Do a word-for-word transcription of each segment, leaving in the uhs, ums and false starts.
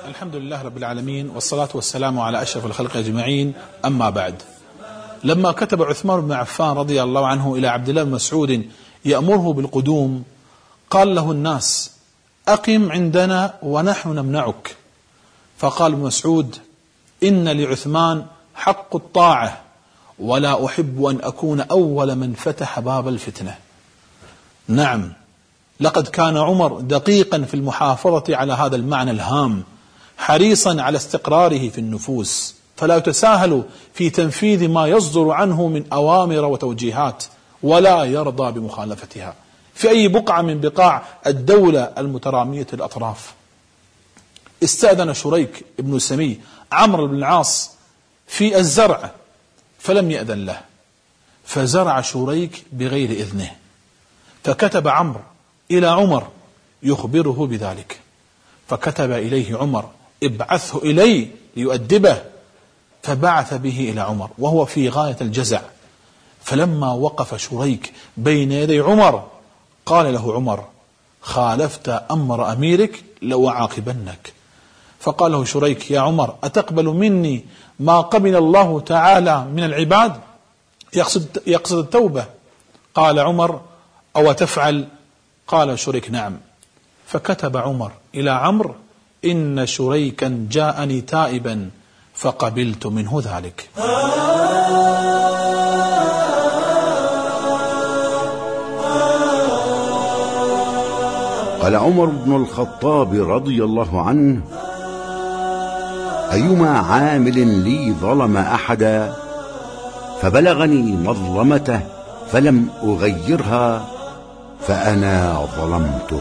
الحمد لله رب العالمين، والصلاة والسلام على أشرف الخلق أجمعين، أما بعد. لما كتب عثمان بن عفان رضي الله عنه إلى عبد الله بن مسعود يأمره بالقدوم، قال له الناس: أقم عندنا ونحن نمنعك. فقال ابن مسعود: إن لعثمان حق الطاعة، ولا أحب أن أكون أول من فتح باب الفتنة. نعم، لقد كان عمر دقيقا في المحافظة على هذا المعنى الهام، حريصا على استقراره في النفوس، فلا يتساهل في تنفيذ ما يصدر عنه من أوامر وتوجيهات، ولا يرضى بمخالفتها في أي بقعة من بقاع الدولة المترامية الأطراف. استأذن شريك بن سمي عمرو بن العاص في الزرع فلم يأذن له، فزرع شريك بغير إذنه، فكتب عمرو إلى عمر يخبره بذلك، فكتب إليه عمر: ابعثه إلي ليؤدبه. فبعث به إلى عمر وهو في غاية الجزع، فلما وقف شريك بين يدي عمر قال له عمر: خالفت أمر أميرك لو عاقبنك. فقال له شريك: يا عمر، أتقبل مني ما قبل الله تعالى من العباد؟ يقصد, يقصد التوبة. قال عمر: أو تفعل؟ قال شريك: نعم. فكتب عمر إلى عمرو: إن شريكا جاءني تائبا فقبلت منه ذلك. قال عمر بن الخطاب رضي الله عنه: أيما عامل لي ظلم أحدا فبلغني مظلمته فلم أغيرها فأنا ظلمته.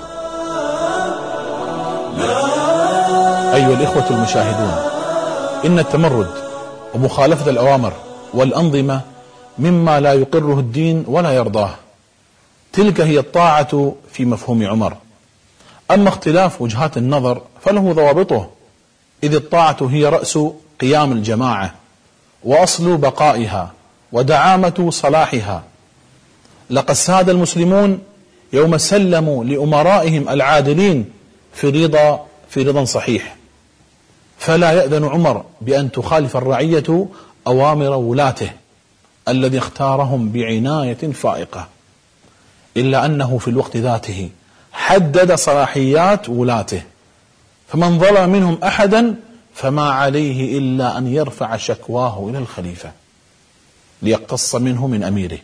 أيها الإخوة المشاهدون، إن التمرد ومخالفة الأوامر والأنظمة مما لا يقره الدين ولا يرضاه، تلك هي الطاعة في مفهوم عمر. أما اختلاف وجهات النظر فله ضوابطه، إذ الطاعة هي رأس قيام الجماعة وأصل بقائها ودعامة صلاحها. لقد ساد المسلمون يوم سلموا لأمرائهم العادلين في رضا في رضا صحيح، فلا يأذن عمر بأن تخالف الرعية أوامر ولاته الذي اختارهم بعناية فائقة، إلا أنه في الوقت ذاته حدد صلاحيات ولاته، فمن ظلم منهم أحدا فما عليه إلا أن يرفع شكواه إلى الخليفة ليقتص منه من أميره.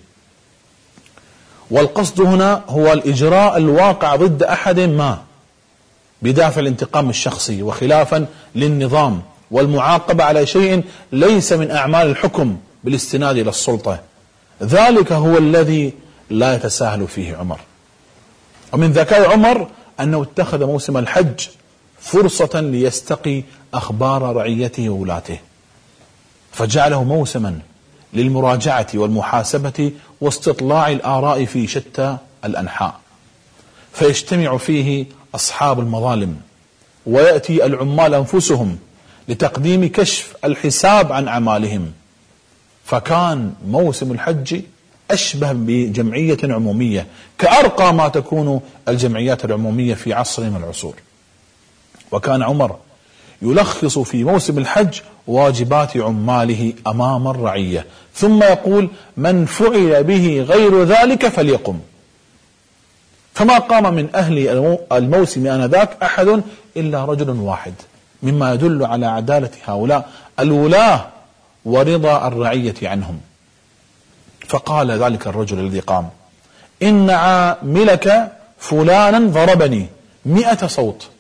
والقصد هنا هو الإجراء الواقع ضد أحد ما بدافع الانتقام الشخصي وخلافا للنظام، والمعاقبة على شيء ليس من أعمال الحكم بالاستناد إلى السلطة. ذلك هو الذي لا يتساهل فيه عمر. ومن ذكاء عمر أنه اتخذ موسم الحج فرصة ليستقي أخبار رعيته وولاته، فجعله موسما للمراجعة والمحاسبة واستطلاع الآراء في شتى الأنحاء، فيجتمع فيه أصحاب المظالم ويأتي العمال أنفسهم لتقديم كشف الحساب عن أعمالهم. فكان موسم الحج أشبه بجمعية عمومية، كأرقى ما تكون الجمعيات العمومية في عصر من العصور. وكان عمر يلخص في موسم الحج واجبات عماله أمام الرعية، ثم يقول: من فعل به غير ذلك فليقم. فما قام من أهل الموسم آنذاك أحد إلا رجل واحد، مما يدل على عدالة هؤلاء الولاة ورضا الرعية عنهم. فقال ذلك الرجل الذي قام: إن عاملك فلانا ضربني مئة صوت.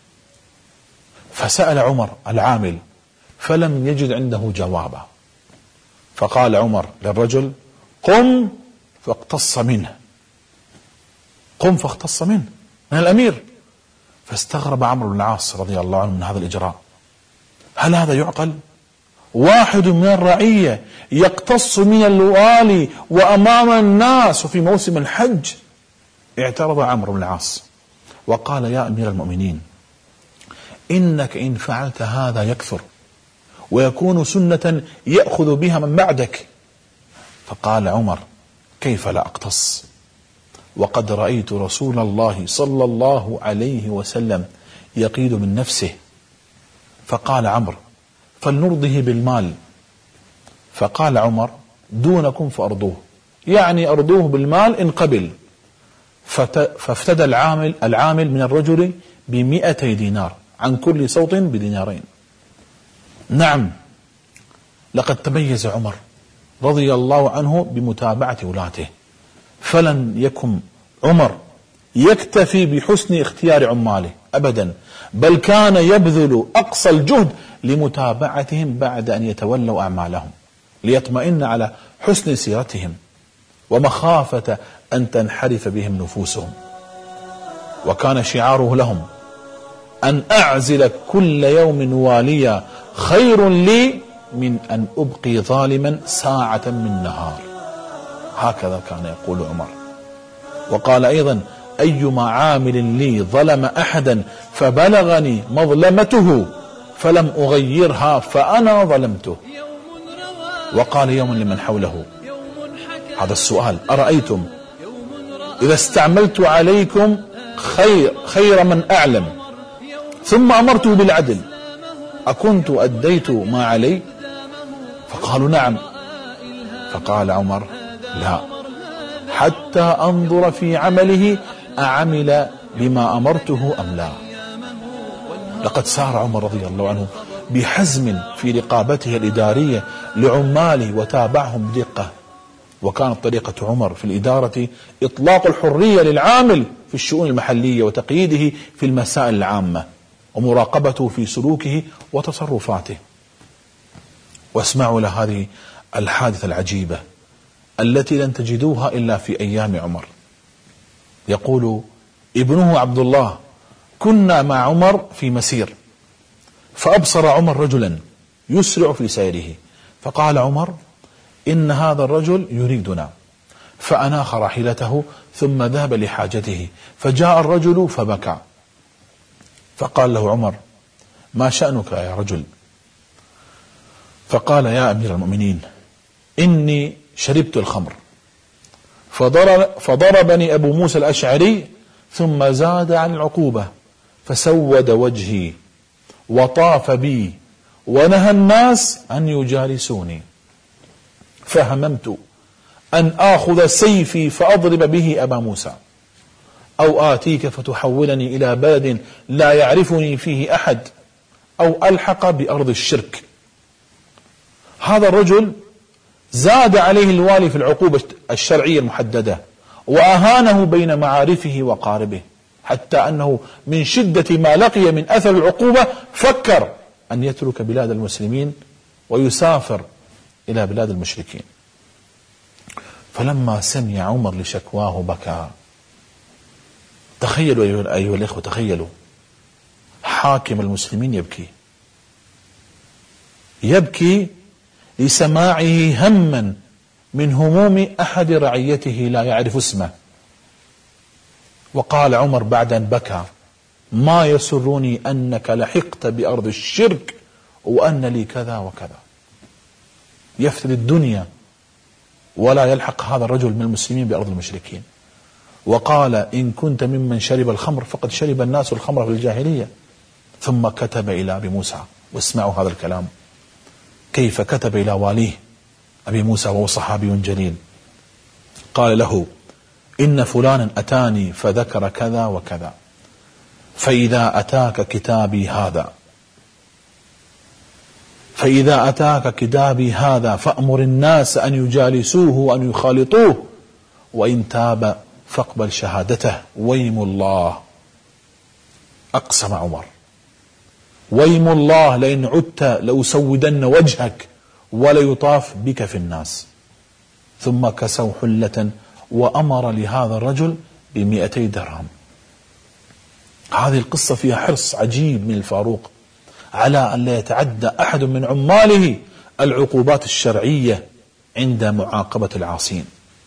فسأل عمر العامل فلم يجد عنده جوابا، فقال عمر للرجل: قم فاقتص منه. قم فاقتص منه من الأمير. فاستغرب عمرو بن العاص رضي الله عنه من هذا الإجراء. هل هذا يعقل؟ واحد من الرعية يقتص من الوالي وأمام الناس وفي موسم الحج؟ اعترض عمرو بن العاص وقال: يا أمير المؤمنين، إنك إن فعلت هذا يكثر ويكون سنة يأخذ بها من بعدك. فقال عمر: كيف لا أقتص وقد رأيت رسول الله صلى الله عليه وسلم يقيد من نفسه فقال عمرو فلنرضه بالمال. فقال عمر دونكم فأرضوه، يعني أرضوه بالمال إن قبل. فافتدى العامل, العامل من الرجل بمئتي دينار عن كل صوت بدينارين. نعم، لقد تميز عمر رضي الله عنه بمتابعة ولاته، فلن يكن عمر يكتفي بحسن اختيار عماله أبدا، بل كان يبذل أقصى الجهد لمتابعتهم بعد أن يتولوا أعمالهم، ليطمئن على حسن سيرتهم ومخافة أن تنحرف بهم نفوسهم. وكان شعاره لهم أن أعزل كل يوم واليا خير لي من أن أبقي ظالما ساعة من نهار. هكذا كان يقول عمر. وقال أيضا أيما عامل لي ظلم أحدا فبلغني مظلمته فلم أغيرها فأنا ظلمته. وقال يوم لمن حوله هذا السؤال: أرأيتم إذا استعملت عليكم خير, خير من أعلم ثم أمرته بالعدل أكنت أديت ما علي؟ فقالوا نعم. فقال عمر: لا، حتى أنظر في عمله أعمل بما أمرته أم لا. لقد سار عمر رضي الله عنه بحزم في رقابته الإدارية لعماله وتابعهم بدقة. وكانت طريقة عمر في الإدارة إطلاق الحرية للعامل في الشؤون المحلية وتقييده في المسائل العامة ومراقبته في سلوكه وتصرفاته. واسمعوا لهذه الحادثة العجيبة التي لن تجدوها إلا في أيام عمر. يقول ابنه عبد الله: كنا مع عمر في مسير فأبصر عمر رجلا يسرع في سيره، فقال عمر: إن هذا الرجل يريدنا. فأناخ راحلته ثم ذهب لحاجته، فجاء الرجل فبكى، فقال له عمر: ما شأنك يا رجل؟ فقال: يا أمير المؤمنين، إني شربت الخمر فضرب فضربني أبو موسى الأشعري ثم زاد عن العقوبة فسود وجهي وطاف بي ونهى الناس أن يجالسوني، فهممت أن آخذ سيفي فأضرب به أبا موسى أو آتيك فتحولني إلى بلد لا يعرفني فيه أحد أو ألحق بأرض الشرك. هذا الرجل زاد عليه الوالي في العقوبة الشرعية المحددة وأهانه بين معارفه وقاربه، حتى أنه من شدة ما لقي من أثر العقوبة فكر أن يترك بلاد المسلمين ويسافر إلى بلاد المشركين. فلما سمع عمر لشكواه بكى. تخيلوا أيها الإخوة، تخيلوا حاكم المسلمين يبكي يبكي لسماعه هما من هموم أحد رعيته لا يعرف اسمه. وقال عمر بعد أن بكى: ما يسرني أنك لحقت بأرض الشرك وأن لي كذا وكذا. يفتدي الدنيا ولا يلحق هذا الرجل من المسلمين بأرض المشركين. وقال: إن كنت ممن شرب الخمر فقد شرب الناس الخمر في الجاهلية. ثم كتب إلى أبي موسى، واسمعوا هذا الكلام كيف كتب إلى واليه أبي موسى وهو صحابي جليل. قال له: إن فلانا أتاني فذكر كذا وكذا، فإذا أتاك كتابي هذا فإذا أتاك كتابي هذا فأمر الناس أن يجالسوه وأن يخالطوه، وإن تاب فاقبل شهادته. ويم الله، أقسم عمر، ويم الله لئن عدت لأسودن وجهك وليطاف بك في الناس. ثم كسوا حلة وأمر لهذا الرجل بمئتي درهم. هذه القصة فيها حرص عجيب من الفاروق على أن لا يتعدى أحد من عماله العقوبات الشرعية عند معاقبة العاصين.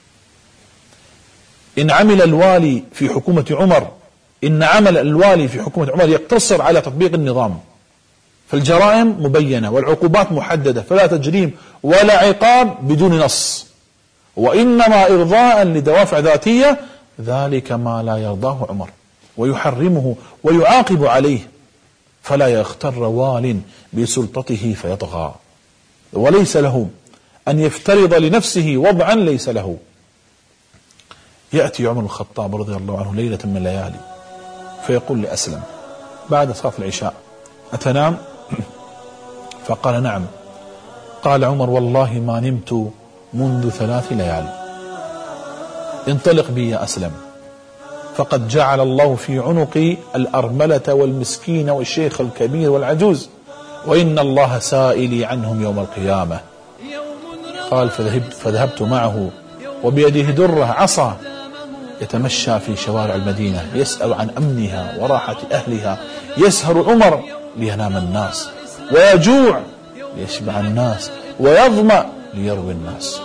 إن عمل الوالي في حكومة عمر إن عمل الوالي في حكومة عمر يقتصر على تطبيق النظام، فالجرائم مبينة والعقوبات محددة، فلا تجريم ولا عقاب بدون نص، وإنما إرضاء لدوافع ذاتية، ذلك ما لا يرضاه عمر ويحرمه ويعاقب عليه. فلا يغتر وال بسلطته فيطغى، وليس له أن يفترض لنفسه وضعا ليس له. يأتي عمر بن الخطاب رضي الله عنه ليلة من الليالي فيقول لأسلم بعد صلاة العشاء: أتنام؟ فقال: نعم. قال عمر: والله ما نمت منذ ثلاث ليال. انطلق بي يا أسلم، فقد جعل الله في عنقي الأرملة والمسكين والشيخ الكبير والعجوز، وإن الله سائلي عنهم يوم القيامة. قال: فذهبت, فذهبت معه وبيده درة عصا يتمشى في شوارع المدينة يسأل عن أمنها وراحة أهلها. يسهر عمر لينام الناس، ويجوع ليشبع الناس، ويظمأ ليروي الناس.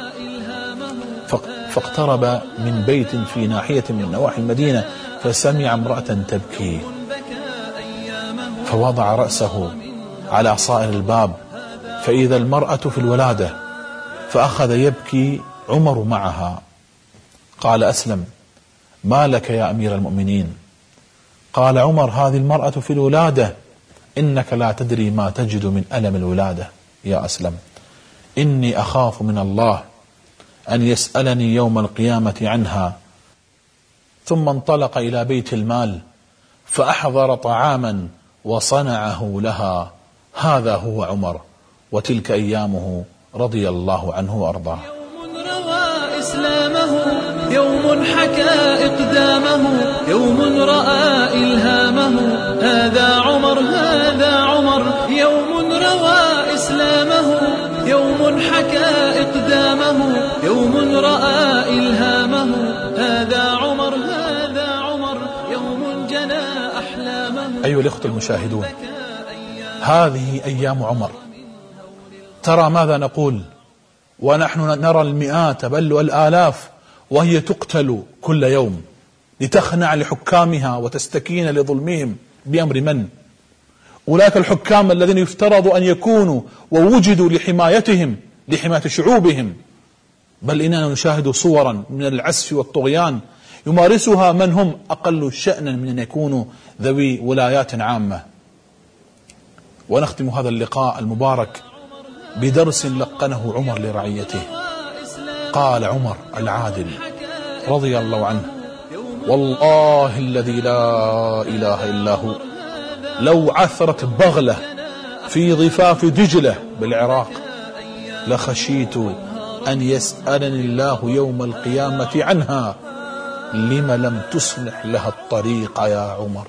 فاقترب من بيت في ناحية من نواحي المدينة فسمع امرأة تبكي، فوضع رأسه على صائر الباب فإذا المرأة في الولادة، فأخذ يبكي عمر معها. قال أسلم: ما لك يا أمير المؤمنين؟ قال عمر: هذه المرأة في الولادة، إنك لا تدري ما تجد من ألم الولادة يا أسلم، إني أخاف من الله أن يسألني يوم القيامة عنها. ثم انطلق إلى بيت المال فأحضر طعاما وصنعه لها. هذا هو عمر، وتلك أيامه رضي الله عنه وأرضاه. يوم روى إسلامه، يوم حكى إقدامه، يوم رأى إلهامه. هذا عمر، هذا عمر. يوم روى إسلامه، يوم حكى إقدامه، يوم رأى إلهامه. هذا عمر، هذا عمر. يوم جنى أحلامه. أيها الإخوة المشاهدون، هذه أيام عمر. ترى ماذا نقول ونحن نرى المئات بل والآلاف وهي تقتل كل يوم لتخنع لحكامها وتستكين لظلمهم بأمر من؟ أولئك الحكام الذين يفترض أن يكونوا ووجدوا لحمايتهم، لحماية شعوبهم. بل إننا نشاهد صورا من العسف والطغيان يمارسها من هم أقل شأنا من أن يكونوا ذوي ولايات عامة. ونختم هذا اللقاء المبارك بدرس لقنه عمر لرعيته. قال عمر العادل رضي الله عنه: والله الذي لا إله إلا هو، لو عثرت بغلة في ضفاف دجلة بالعراق لخشيت أن يسألني الله يوم القيامة عنها، لم لم تصلح لها الطريق يا عمر.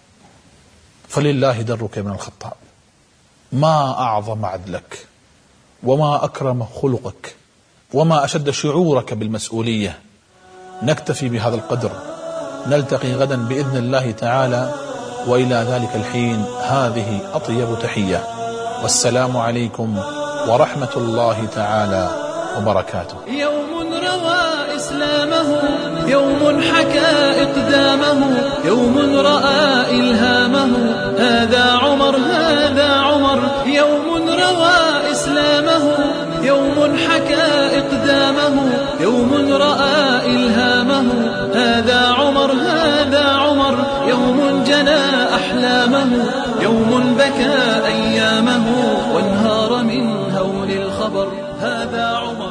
فلله درك من الخطاب، ما أعظم عدلك، وما أكرم خلقك، وما أشد شعورك بالمسؤولية. نكتفي بهذا القدر، نلتقي غدا بإذن الله تعالى، وإلى ذلك الحين هذه أطيب تحية، والسلام عليكم ورحمة الله تعالى وبركاته. يوم روى إسلامه، يوم حكى إقدامه، يوم رأى إلهامه. هذا عمر، هذا عمر. يوم روى إسلامه، يوم حكى إقدامه، يوم رأى إلهامه. هذا عمر، هذا عمر. يوم جنى أحلامه، يوم بكى أيامه وانهار من هول الخبر. هذا عمر.